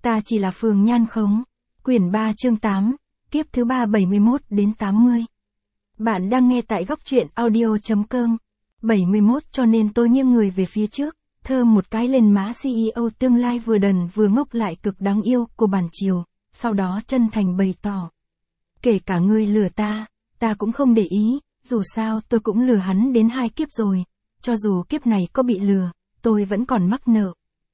Ta chỉ là phường nhan khống. Quyển 3 chương 8, kiếp thứ 371 đến 80. Bạn đang nghe tại góc truyện audio.com. 71 cho nên tôi nghiêng người về phía trước, thơm một cái lên má CEO tương lai vừa đần vừa ngốc lại cực đáng yêu của bản chiều, sau đó chân thành bày tỏ. Kể cả ngươi lừa ta cũng không để ý, dù sao tôi cũng lừa hắn đến 2 kiếp rồi, cho dù kiếp này có bị lừa, tôi vẫn còn mắc nợ.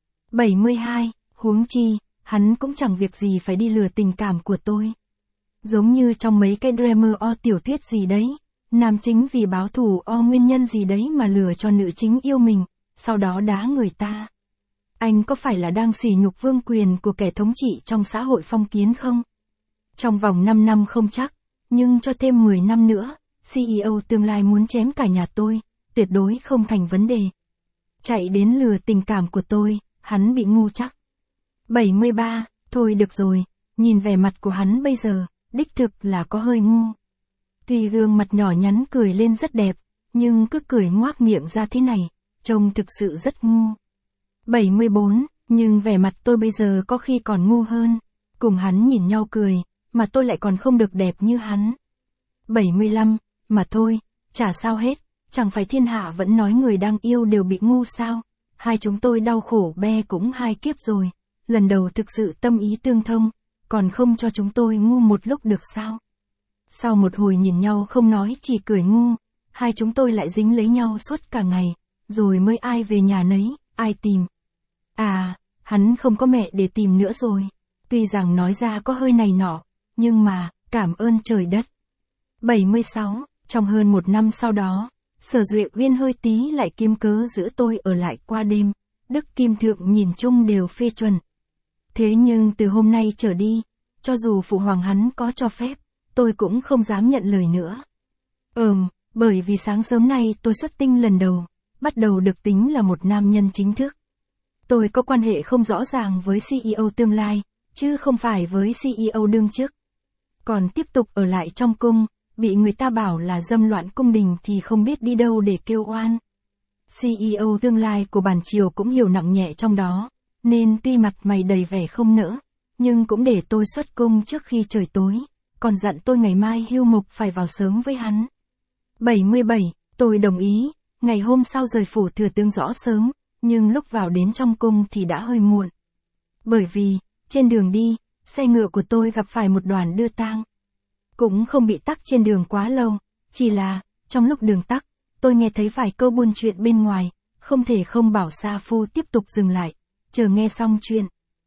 72, huống chi, hắn cũng chẳng việc gì phải đi lừa tình cảm của tôi. Giống như trong mấy cái drama tiểu thuyết gì đấy, nam chính vì báo thù nguyên nhân gì đấy mà lừa cho nữ chính yêu mình, sau đó đá người ta. Anh có phải là đang sỉ nhục vương quyền của kẻ thống trị trong xã hội phong kiến không? Trong vòng 5 năm không chắc, nhưng cho thêm 10 năm nữa, CEO tương lai muốn chém cả nhà tôi, tuyệt đối không thành vấn đề. Chạy đến lừa tình cảm của tôi, hắn bị ngu chắc. 73, thôi được rồi, nhìn vẻ mặt của hắn bây giờ, đích thực là có hơi ngu. Tuy gương mặt nhỏ nhắn cười lên rất đẹp, nhưng cứ cười ngoác miệng ra thế này, trông thực sự rất ngu. 74, nhưng vẻ mặt tôi bây giờ có khi còn ngu hơn, cùng hắn nhìn nhau cười, mà tôi lại còn không được đẹp như hắn. 75, mà thôi, chả sao hết, chẳng phải thiên hạ vẫn nói người đang yêu đều bị ngu sao, hai chúng tôi đau khổ be cũng 2 kiếp rồi, lần đầu thực sự tâm ý tương thông, còn không cho chúng tôi ngu một lúc được sao? Sau một hồi nhìn nhau không nói chỉ cười ngu, hai chúng tôi lại dính lấy nhau suốt cả ngày, rồi mới ai về nhà nấy, ai tìm. À, hắn không có mẹ để tìm nữa rồi, tuy rằng nói ra có hơi này nọ, nhưng mà, cảm ơn trời đất. 76, trong hơn 1 năm sau đó, Sở Duệ Uyên hơi tí lại kiếm cớ giữ tôi ở lại qua đêm, Đức Kim Thượng nhìn chung đều phê chuẩn. Thế nhưng từ hôm nay trở đi, cho dù phụ hoàng hắn có cho phép, tôi cũng không dám nhận lời nữa. Bởi vì sáng sớm nay tôi xuất tinh lần đầu, bắt đầu được tính là một nam nhân chính thức. Tôi có quan hệ không rõ ràng với CEO tương lai, chứ không phải với CEO đương chức. Còn tiếp tục ở lại trong cung, bị người ta bảo là dâm loạn cung đình thì không biết đi đâu để kêu oan. CEO tương lai của bản triều cũng hiểu nặng nhẹ trong đó, nên tuy mặt mày đầy vẻ không nỡ, nhưng cũng để tôi xuất cung trước khi trời tối, còn dặn tôi ngày mai hưu mục phải vào sớm với hắn. 77, tôi đồng ý, ngày hôm sau rời phủ thừa tướng rõ sớm, nhưng lúc vào đến trong cung thì đã hơi muộn. Bởi vì, trên đường đi, xe ngựa của tôi gặp phải một đoàn đưa tang. Cũng không bị tắc trên đường quá lâu, chỉ là, trong lúc đường tắc, tôi nghe thấy vài câu buôn chuyện bên ngoài, không thể không bảo sa phu tiếp tục dừng lại, chờ nghe xong chuyện.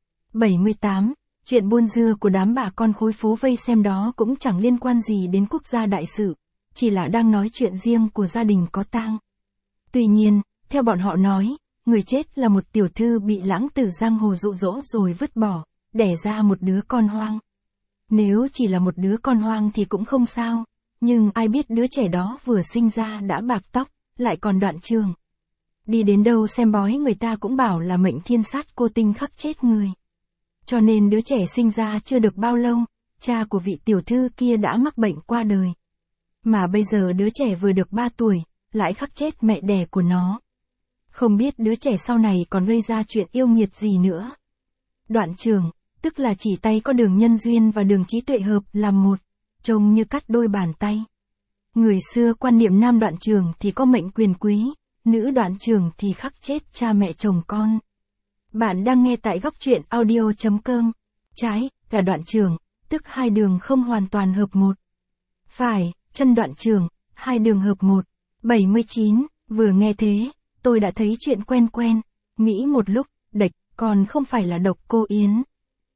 78, chuyện buôn dưa của đám bà con khối phố vây xem đó cũng chẳng liên quan gì đến quốc gia đại sự, chỉ là đang nói chuyện riêng của gia đình có tang. Tuy nhiên, theo bọn họ nói, người chết là một tiểu thư bị lãng tử giang hồ dụ dỗ rồi vứt bỏ, đẻ ra một đứa con hoang. Nếu chỉ là một đứa con hoang thì cũng không sao, nhưng ai biết đứa trẻ đó vừa sinh ra đã bạc tóc, lại còn đoạn trường. Đi đến đâu xem bói người ta cũng bảo là mệnh thiên sát cô tinh khắc chết người. Cho nên đứa trẻ sinh ra chưa được bao lâu, cha của vị tiểu thư kia đã mắc bệnh qua đời. Mà bây giờ đứa trẻ vừa được 3 tuổi, lại khắc chết mẹ đẻ của nó. Không biết đứa trẻ sau này còn gây ra chuyện yêu nghiệt gì nữa. Đoạn trường, tức là chỉ tay có đường nhân duyên và đường trí tuệ hợp làm một, trông như cắt đôi bàn tay. Người xưa quan niệm nam đoạn trường thì có mệnh quyền quý, nữ đoạn trường thì khắc chết cha mẹ chồng con. Bạn đang nghe tại góc truyện audio.com. Trái, cả đoạn trường, tức 2 đường không hoàn toàn hợp một. Phải, chân đoạn trường, 2 đường hợp một. 79, vừa nghe thế, tôi đã thấy chuyện quen quen, nghĩ một lúc, đệch, còn không phải là Độc Cô Yến.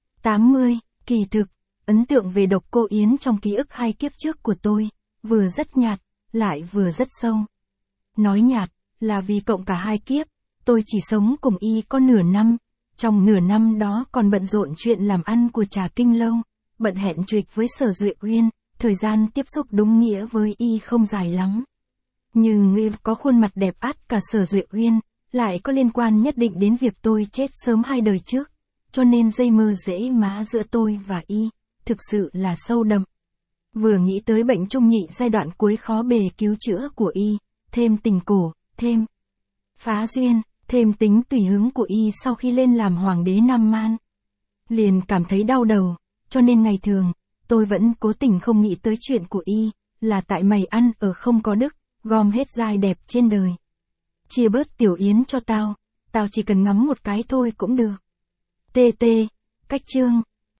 80, kỳ thực, ấn tượng về Độc Cô Yến trong ký ức 2 kiếp trước của tôi, vừa rất nhạt, lại vừa rất sâu. Nói nhạt, là vì cộng cả 2 kiếp, tôi chỉ sống cùng y có nửa năm, trong nửa năm đó còn bận rộn chuyện làm ăn của Trà Kinh Lâu, bận hẹn chuịch với Sở Duệ Uyên, thời gian tiếp xúc đúng nghĩa với y không dài lắm. Nhưng y có khuôn mặt đẹp át cả Sở Duệ Uyên, lại có liên quan nhất định đến việc tôi chết sớm 2 đời trước, cho nên dây mơ rễ má giữa tôi và y, thực sự là sâu đậm. Vừa nghĩ tới bệnh trung nhị giai đoạn cuối khó bề cứu chữa của y, thêm tình cổ, thêm phá duyên, thêm tính tùy hứng của y sau khi lên làm hoàng đế Nam Man. liền cảm thấy đau đầu, cho nên ngày thường, tôi vẫn cố tình không nghĩ tới chuyện của y, là tại mày ăn ở không có đức, gom hết giai đẹp trên đời. Chia bớt tiểu yến cho tao chỉ cần ngắm một cái thôi cũng được. TT, cách chương.